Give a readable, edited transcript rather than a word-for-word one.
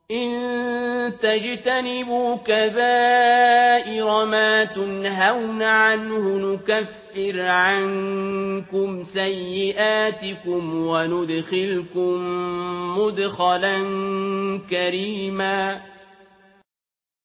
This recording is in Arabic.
إِن تَجْتَنِبُوا كَبَائِرَ مَا تُنْهَوْنَ عَنْهُ نُكَفِّرْ عَنكُمْ سَيِّئَاتِكُمْ وَنُدْخِلْكُم مُّدْخَلًا كَرِيمًا